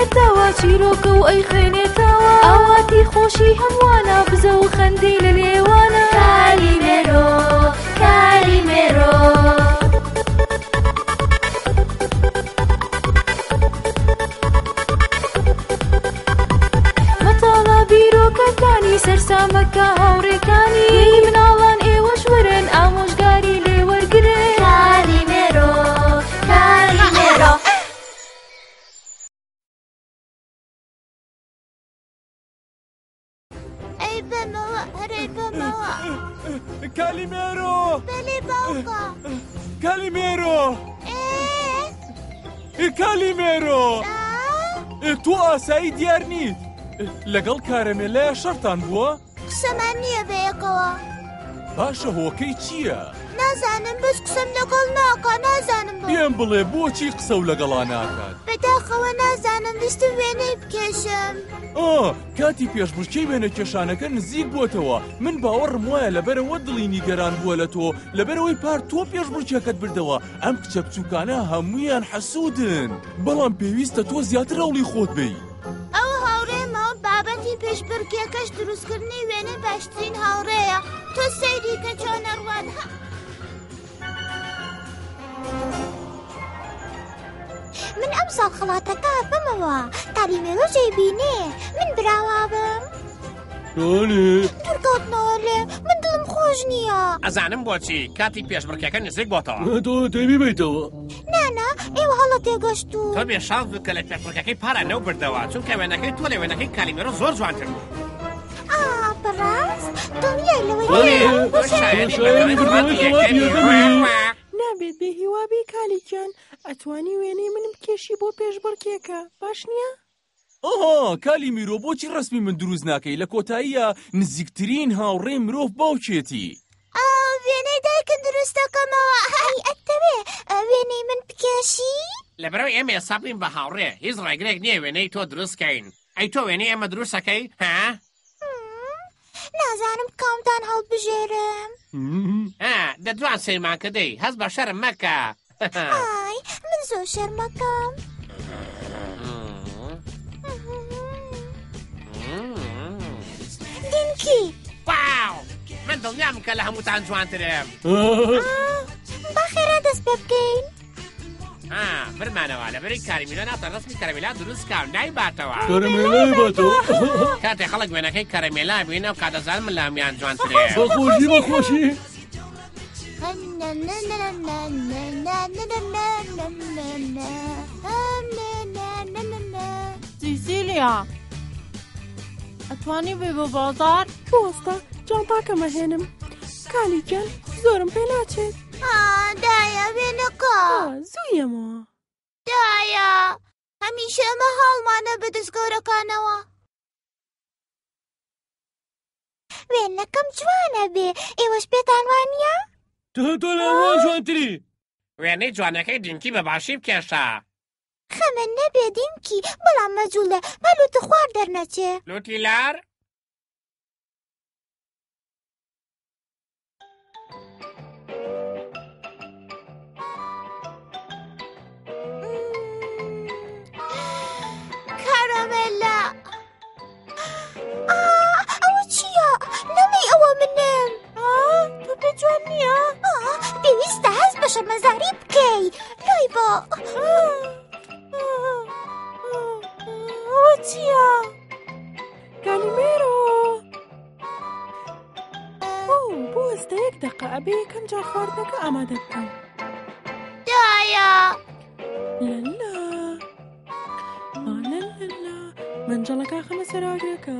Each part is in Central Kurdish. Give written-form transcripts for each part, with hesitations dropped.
کردەوە چیرۆکە و ئەی خوێنێتەوە ئاواتی خۆشی هەموانە بزە و خەندەی لە لێوانە کالیمێرۆ کالیمێرۆ مەتاڵە بیرۆکەکانی سەرسامەکە هاوڕێکانی مناڵان ئێوەش وەرن ئامۆژگاری لێ وەرگرن کالیمێرۆ کالیمێرۆ ئەی بەمەوە هەرەی بەمەوە کالیمێرۆ بەلێ باوکە کالیمێرۆ کالیمێرۆ تۆ ئاسایی دیار نیت لەگەڵ کارەمێلەیە شەرتان بووە؟ قسەمان نییە بەیەکەوە باشە هۆکەی چییە؟ نازانم بەس قسەم لەگەڵ ناکە نازانم بۆ پێم بڵێ بۆچی قسە و لەگەڵا ناکات؟ بەداخەوە نازانم ویستم وێنەی بکێشم کاتی پێشبڕکێی وێنە کێشانەکە نزیک بووتەوە من باوەڕم وایە لەبەرەوە دڵی نیگەران بووە لە تۆ لەبەرەوەی پار تۆ پێشبڕکێکت بردەوە ئەم کچە بچووکانە هەموویان حەسوودن بەڵام پێویستە تۆ زیاتر هەوڵی خۆت بی ئەوە هاوڕێمەوە بابەتی پێشبڕکێکەش دروستکردنی وێنە باشترین هاوڕێیە تۆ سەیری کە چۆنە ڕوان من ئەم ساڵ خەڵاتەکە بمەوە کالیمێرۆ جێبینێ من براوا بم دوورکەوتنەوە لێ من دڵم خۆش نییە ئەزانم بۆچی کاتی پێشبڕکێکە نزیک بۆتەوە تۆ دەبی بیتەوە نانا ئێوە هەڵە تێگەشت و تۆ بێشانس بوو کە لە پێشبڕکەکەی پارە نەو بردەوە چونکە وێنەکەی تۆ لە وێنەکەی کالیمێرۆ زۆر جوانتر بوو بەڕاست دڵنیای لەوەی نابێت بێ هیوابی کالیکیان ئەتوانی وێنەی منم کێشی بۆ پێشبڕکێکە باش نییە؟ کالیمیرۆ بۆچی ڕسمی من دروست ناکەی لە کۆتاییە نزیکترین هاوڕێی مرۆڤ باوکێتی وێنەی دایکن دروستەکەمەوە هەی ئەتەوێ وێنەی من بکێشی؟ لەبەرەوەی ئێمە ئێسابڵین بە هاوڕێ هیچ ڕێگرێک نییە وێنەی تۆ دروستکەین ئەی تۆ وێنەی ئێمە دروستەکەی ها؟ نازانم کامتان هەڵبژێرم دەدوان سەیرمان کردەی هەست بە شەرم مەکە ئای من زۆر شەرمەکەم دینکی واو من دڵنیام کە لە هەمووتان جوانترم بەخێرا دەست پێ بکەین برمانەوە لەبەری کاریمیلۆ ناتە ڕسمی کەرەمێلا دروستکە و نایباتەوە کاتێک خەڵک وێنەکەی کەرەمێلا بینە و کاتەزان من لامیان جوانترێ بەخۆشی سیسیلیا ئەتوانی بێ بۆ بازار کۆستا جانتاکەمە هێنم کالیکیان زۆرم پێ ناچێت دایە وێنەکە زوویەمەوە دایە هەمیشە ئەمە هەڵمانە بەدەست گەورەکانەوە وێنەکەم جوانە بێ ئێوەش پێتان وانییە؟ تۆ لەوان جوانتری وێنەی جوانەکەی دینکی بە باشی بکێشە خەمە نەبێ دینکی بەڵام مەجوولە بەلوتە خوار دەرنەچێ لوتی لار کارامێلا ئەوە چییە؟ نەڵێ ئەوە منم تۆ پێ جوان نییە؟ پێویستە هەست بە شەرمەزاری بکەی لای بۆ ئەوە چییە؟ کالیمێرۆ بۆ ئێستا 1 دقە ئەبێ یەکەم جار خواردنەکە ئامادە بکەم دایە لەلا لەلا منجەڵەکە خەمە سەراگرەکە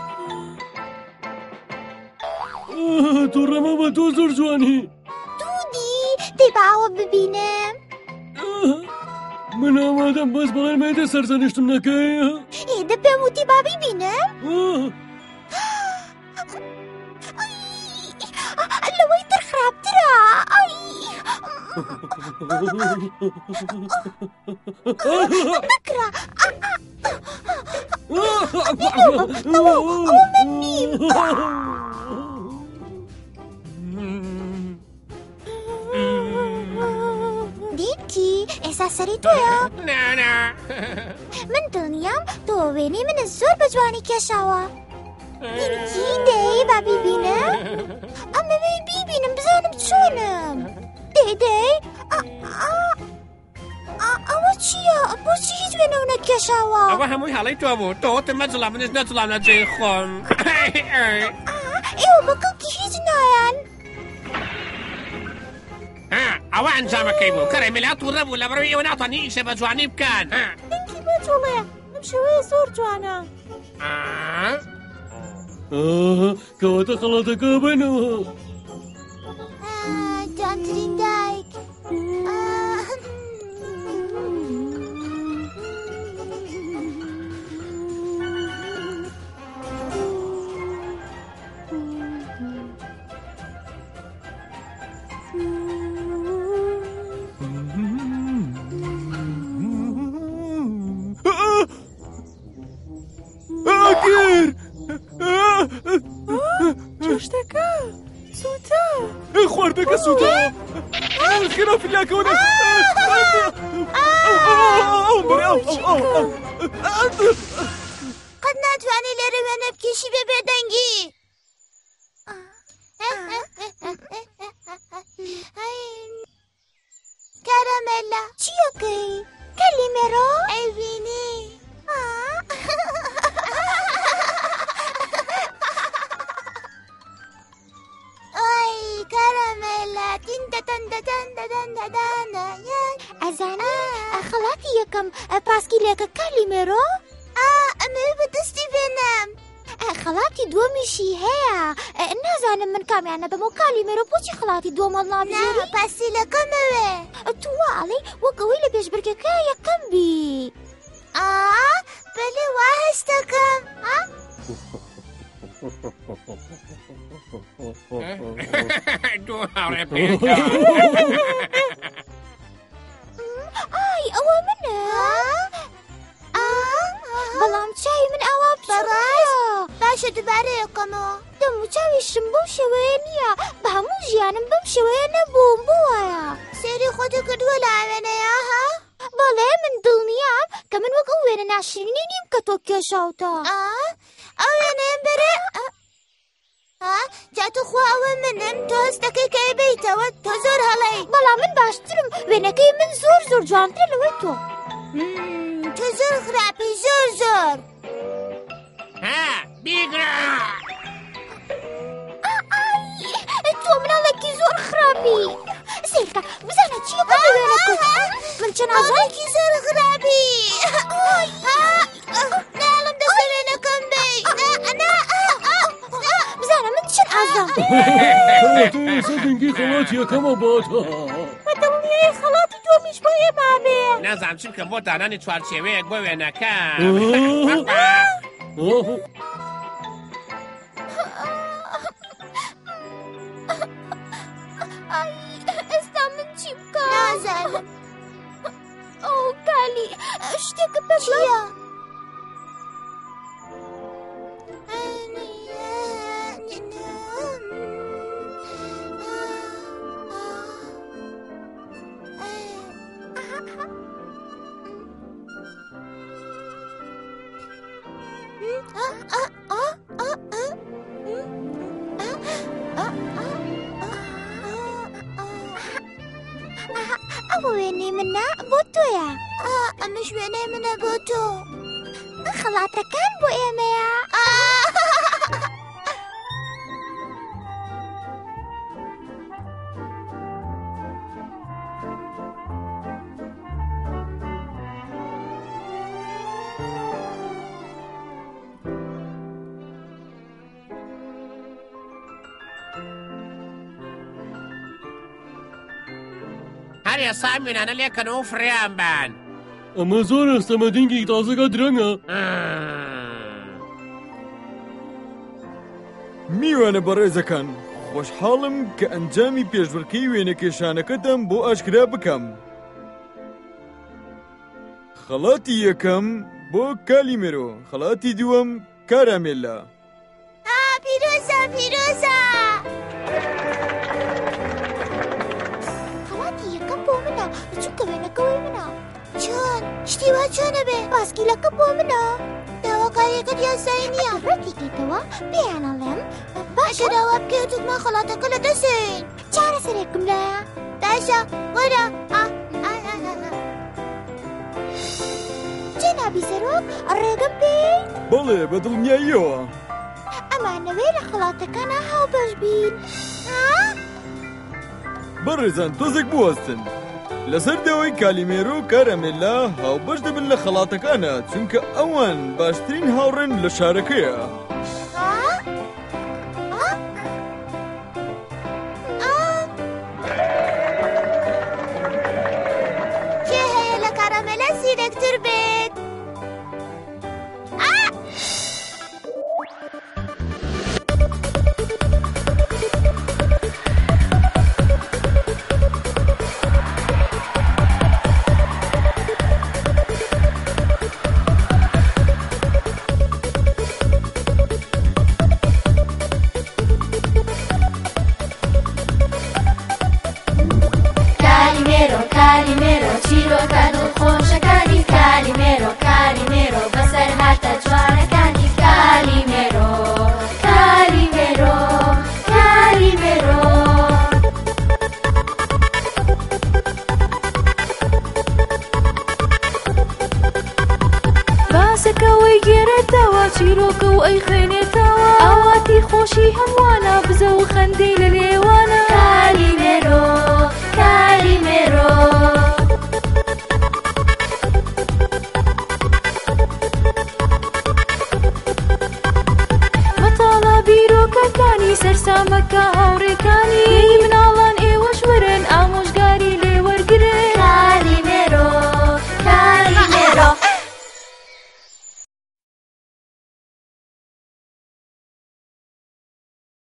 تۆ ڕەمە بە تۆ زۆر جوانی دودی دەی باوە ببینم من ئامادەم بەس بەڵێ مێدە سەرزەنیشتم نەکەی ئێدە پێم وتی با ببینم لەوەی تر خراپترە بکرا ئەوە من نیم دیکی ئێستا سەری تۆیە نانا من دڵنیا دڵنیام تۆ وێنەی منە زۆر بە جوانی کێشاوە. هینجین دەی با بیبینم؟ ئەمەوێ بیبینم بزانم چۆنم. دەی ئەوە چییە؟ بۆچی هیچ وێنە نەکێشاوە؟ ئەوە هەمووی هەڵەی تۆ بوو تۆ مەجڵە منش نەجڵام لە جێی خۆم. ئێوە بەکەڵکی هیچ نایەن؟ ئەوە ئەنجامەکەی بوو کەڕێ ملات و ڕەبوو لە بەڕەوەی ئێوە ناتوانین ئیشە بە جوانی بکەن. دەنگی بەجوڵێ ئەم شێوەیە زۆر جوانە. کەواتە خەڵاتەکە بنەوە. جانترین دایک. جۆشتەکە سووتە. خواردەکە سووتە. خراپی لاکەونە. قەت ناتوانێت لێرە وێنە بکێشی بێ بێدەنگی. کارامێلا چیەکەی؟ کەلیمێرۆ؟ ئەیبینی؟ ئەزانە خەڵاتی یەکەم پاسکی لێکە کالیمێرۆ؟ ئەمەوێ بەدەستی بێنم. خەڵاتی دووەمیشی هەیە نازانم من کامیانە بەم و کالیمێرۆ بۆچی خەڵاتی دووەمەڵ نابژێری؟ پاسیلەکەمەوێ توواڵی وەک ئەوەی لە پێشبڕکێکە یەکەم بی. بەلێ وا هەستەکەم. دوو هاوڕێ پێکە. ئای ئەوە منە؟ بەڵام چاوی من ئاوا بڕاست. باشە دووبارە یەکەمەوە. دەم و چاویشم بەو شێوەیە نییە بە هەموو ژیانم بەم شێوەیە نەبووم بووایە. سێری خۆتە کردووە لە ئاوێنەیە ها؟ بەڵێ من دڵنیام کە من وەک ئەو وێنە ناشرینی نیم کە تۆ کێشاوتە. ئەو وێنەیەم بەرێ جاتو خوا ئەوە منم تۆ هەستەکەی کە ئەبەیتەوە تۆ زۆر هەڵەی. بەڵام من باشترم وێنەکەی من زۆر جوانترە لەوەی تۆ. تۆ زۆر خراپی زۆر. بیگرە. تۆ مناڵێکی زۆر خراپی. سیرکە بزانە چیە بە وێنەکە من چەند ئازایەکی زۆر خراپی. ناڵم دەستە وێنەکەم بێ. بزانە من چەند ئازام. کەواتە سەدەنگی خەڵاتی یەکەمە باتە. بەدڵنیایی خەڵاتی دووەمیش بۆ ئێمە بێ. نازانم چونکە بۆ دانانی چوارچێوەیەک بۆ وێنەکە. ئێستا من چی بکەم؟ نازانم. ئەو کالی شتێکە بەچیە؟ ئەوە وێنەی منە بۆ تۆیە. ئەمەش وێنەی منە بۆ تۆ. خەڵاتەکان بۆ ئێمەیە. هەر ئێستا وێنانە لێکەنەوە فڕیان بان. ئەمە زۆر ئەستەمە دینگی تازەکە درەنگە. میوانە بەڕێزەکان خۆشحاڵم کە ئەنجامی پێشبڕکێی وێنەکێشانەکەتم بۆ ئاشکرا بکەم. خەڵاتی یەکەم بۆ کالیمێرۆ، خەڵاتی دووەم کارامێلا. پیرۆزە. خەڵاتی یەکەم بۆ منە چونکە وێنەکەوەی منە. چۆن شتی وا چۆنە بێ باسکیلەکە بۆ منە داواکاریەکەت یاسایی نییە ڕێکیکەیتەوە پێیانەڵێم باشە داوا بکەوتتمە خەڵاتەکە لە دەسێن چارەسەرێکم لایە باشە وەرە جەنابی سەرۆک ڕێگەم بێت بەڵێ بە دڵنیاییەوە ئەمانەوەی لە خەڵاتەکانە هاوبەش بین بەڕێزان تۆزێک بوەستن لەسەر دەوەی کالیمێرۆ و کارەمێلا هاوبەش دەبن لە خەڵاتەکانە چونکە ئەوان باشترین هاوڕێن لە شارەکەیە کێ هەیە لە کارەمێلا سیرێکتر بێت کالیمێرۆ چیرۆکە دڵخۆشەکانی کالیمێرۆ بەسەر هاتە جوانەکانی کالیمێرۆ باسەکەوەی گێرێتەوە چیرۆکە و ئەی خوێنێتەوە ئاواتی خۆشی هەمووانە بزە و خەندەی لە لێوانە کالیمێرۆ